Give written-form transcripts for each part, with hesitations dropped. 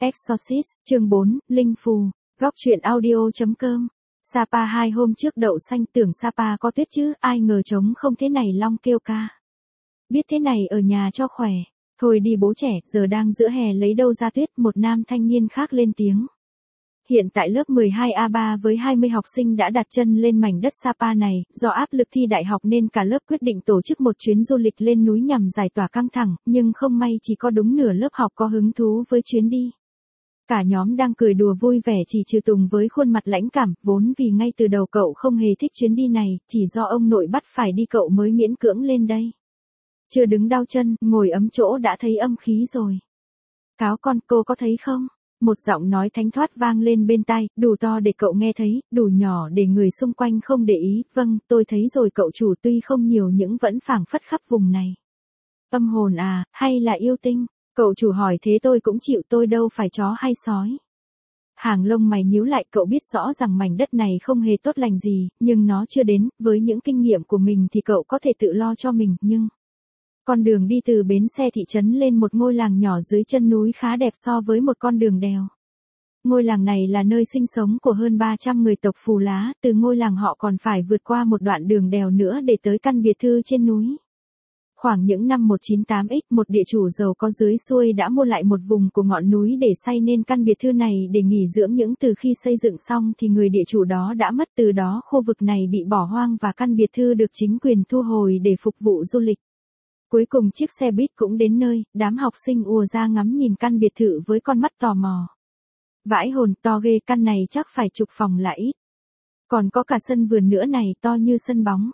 Exorcist, chương 4, Linh Phù, góc truyện audio.com. Sapa 2 hôm trước đậu xanh tưởng Sapa có tuyết chứ, ai ngờ trống không thế này long kêu ca. Biết thế này ở nhà cho khỏe, thôi đi bố trẻ, giờ đang giữa hè lấy đâu ra tuyết, một nam thanh niên khác lên tiếng. Hiện tại lớp 12A3 với 20 học sinh đã đặt chân lên mảnh đất Sapa này, do áp lực thi đại học nên cả lớp quyết định tổ chức một chuyến du lịch lên núi nhằm giải tỏa căng thẳng, nhưng không may chỉ có đúng nửa lớp học có hứng thú với chuyến đi. Cả nhóm đang cười đùa vui vẻ chỉ trừ Tùng với khuôn mặt lãnh cảm, vốn vì ngay từ đầu cậu không hề thích chuyến đi này, chỉ do ông nội bắt phải đi cậu mới miễn cưỡng lên đây. Chưa đứng đau chân, ngồi ấm chỗ đã thấy âm khí rồi. Cáo con, cô có thấy không? Một giọng nói thánh thoát vang lên bên tai, đủ to để cậu nghe thấy, đủ nhỏ để người xung quanh không để ý. Vâng, tôi thấy rồi cậu chủ, tuy không nhiều nhưng vẫn phảng phất khắp vùng này. Âm hồn à, hay là yêu tinh? Cậu chủ hỏi thế tôi cũng chịu, tôi đâu phải chó hay sói. Hàng lông mày nhíu lại, cậu biết rõ rằng mảnh đất này không hề tốt lành gì, nhưng nó chưa đến, với những kinh nghiệm của mình thì cậu có thể tự lo cho mình, nhưng... Con đường đi từ bến xe thị trấn lên một ngôi làng nhỏ dưới chân núi khá đẹp so với một con đường đèo. Ngôi làng này là nơi sinh sống của hơn 300 người tộc Phù Lá, từ ngôi làng họ còn phải vượt qua một đoạn đường đèo nữa để tới căn biệt thự trên núi. Khoảng những năm 198X, một địa chủ giàu có dưới xuôi đã mua lại một vùng của ngọn núi để xây nên căn biệt thự này để nghỉ dưỡng, những từ khi xây dựng xong thì người địa chủ đó đã mất, từ đó khu vực này bị bỏ hoang và căn biệt thự được chính quyền thu hồi để phục vụ du lịch. Cuối cùng chiếc xe buýt cũng đến nơi, đám học sinh ùa ra ngắm nhìn căn biệt thự với con mắt tò mò. Vãi hồn, to ghê, căn này chắc phải chục phòng là ít. Còn có cả sân vườn nữa này, to như sân bóng.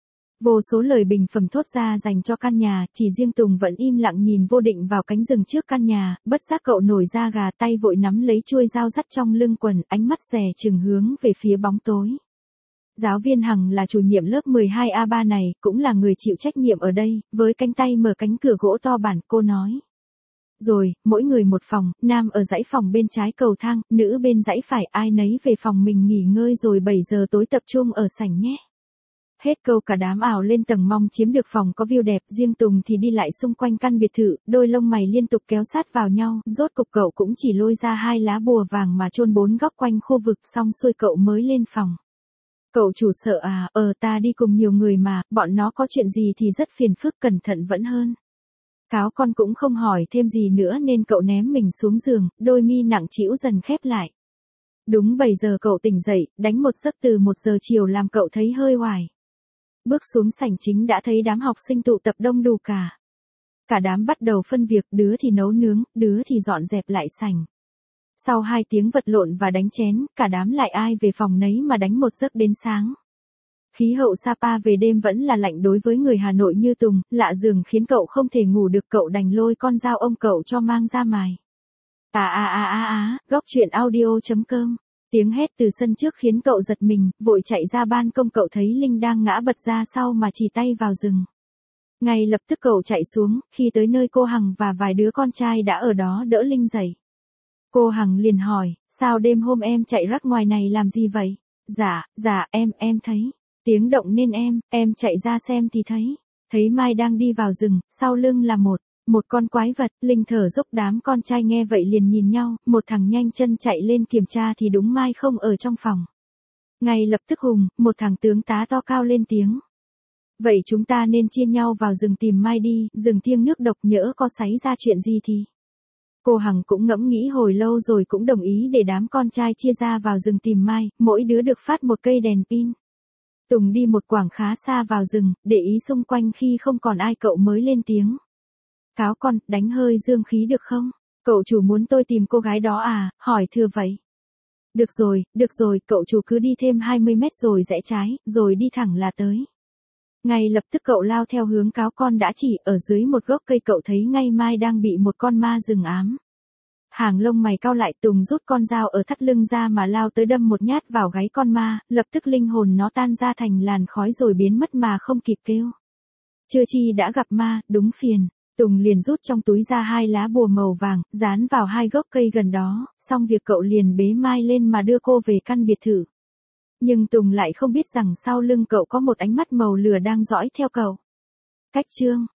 Vô số lời bình phẩm thốt ra dành cho căn nhà, chỉ riêng Tùng vẫn im lặng nhìn vô định vào cánh rừng trước căn nhà, bất giác cậu nổi da gà, tay vội nắm lấy chuôi dao dắt trong lưng quần, ánh mắt dè chừng hướng về phía bóng tối. Giáo viên Hằng là chủ nhiệm lớp 12A3 này, cũng là người chịu trách nhiệm ở đây, với cánh tay mở cánh cửa gỗ to bản, cô nói. Rồi, mỗi người một phòng, nam ở dãy phòng bên trái cầu thang, nữ bên dãy phải, ai nấy về phòng mình nghỉ ngơi rồi 7 giờ tối tập trung ở sảnh nhé. Hết câu cả đám ảo lên tầng mong chiếm được phòng có view đẹp, riêng Tùng thì đi lại xung quanh căn biệt thự, đôi lông mày liên tục kéo sát vào nhau, rốt cục cậu cũng chỉ lôi ra 2 lá bùa vàng mà chôn 4 góc quanh khu vực, xong xuôi cậu mới lên phòng. Cậu chủ sợ à, ta đi cùng nhiều người mà, bọn nó có chuyện gì thì rất phiền phức, cẩn thận vẫn hơn. Cáo con cũng không hỏi thêm gì nữa nên cậu ném mình xuống giường, đôi mi nặng trĩu dần khép lại. Đúng 7 giờ cậu tỉnh dậy, đánh một giấc từ 1 giờ chiều làm cậu thấy hơi oải. Bước xuống sảnh chính đã thấy đám học sinh tụ tập đông đủ cả. Cả đám bắt đầu phân việc, đứa thì nấu nướng, đứa thì dọn dẹp lại sảnh. Sau 2 tiếng vật lộn và đánh chén, cả đám lại ai về phòng nấy mà đánh một giấc đến sáng. Khí hậu Sapa về đêm vẫn là lạnh đối với người Hà Nội như Tùng, lạ giường khiến cậu không thể ngủ được, cậu đành lôi con dao ông cậu cho mang ra mài. Góc truyện audio.com. Tiếng hét từ sân trước khiến cậu giật mình, vội chạy ra ban công, cậu thấy Linh đang ngã bật ra sau mà chỉ tay vào rừng. Ngay lập tức cậu chạy xuống, khi tới nơi cô Hằng và vài đứa con trai đã ở đó đỡ Linh dậy. Cô Hằng liền hỏi, sao đêm hôm em chạy rắc ngoài này làm gì vậy? Dạ, em thấy tiếng động nên em chạy ra xem thì thấy Mai đang đi vào rừng, sau lưng là một con quái vật. Linh thở dốc, đám con trai nghe vậy liền nhìn nhau, một thằng nhanh chân chạy lên kiểm tra thì đúng Mai không ở trong phòng. Ngay lập tức Hùng, một thằng tướng tá to cao lên tiếng. Vậy chúng ta nên chia nhau vào rừng tìm Mai đi, rừng thiêng nước độc, nhỡ có xảy ra chuyện gì thì... Cô Hằng cũng ngẫm nghĩ hồi lâu rồi cũng đồng ý để đám con trai chia ra vào rừng tìm Mai, mỗi đứa được phát một cây đèn pin. Tùng đi một quãng khá xa vào rừng, để ý xung quanh, khi không còn ai cậu mới lên tiếng. Cáo con, đánh hơi dương khí được không? Cậu chủ muốn tôi tìm cô gái đó à, hỏi thừa vậy. Được rồi, cậu chủ cứ đi thêm 20 mét rồi rẽ trái, rồi đi thẳng là tới. Ngay lập tức cậu lao theo hướng cáo con đã chỉ, ở dưới một gốc cây cậu thấy ngay Mai đang bị một con ma rừng ám. Hàng lông mày cau lại, Tùng rút con dao ở thắt lưng ra mà lao tới đâm một nhát vào gáy con ma, lập tức linh hồn nó tan ra thành làn khói rồi biến mất mà không kịp kêu. Chưa chi đã gặp ma, đúng phiền. Tùng liền rút trong túi ra 2 lá bùa màu vàng, dán vào 2 gốc cây gần đó, xong việc cậu liền bế Mai lên mà đưa cô về căn biệt thự. Nhưng Tùng lại không biết rằng sau lưng cậu có một ánh mắt màu lửa đang dõi theo cậu. Cách chương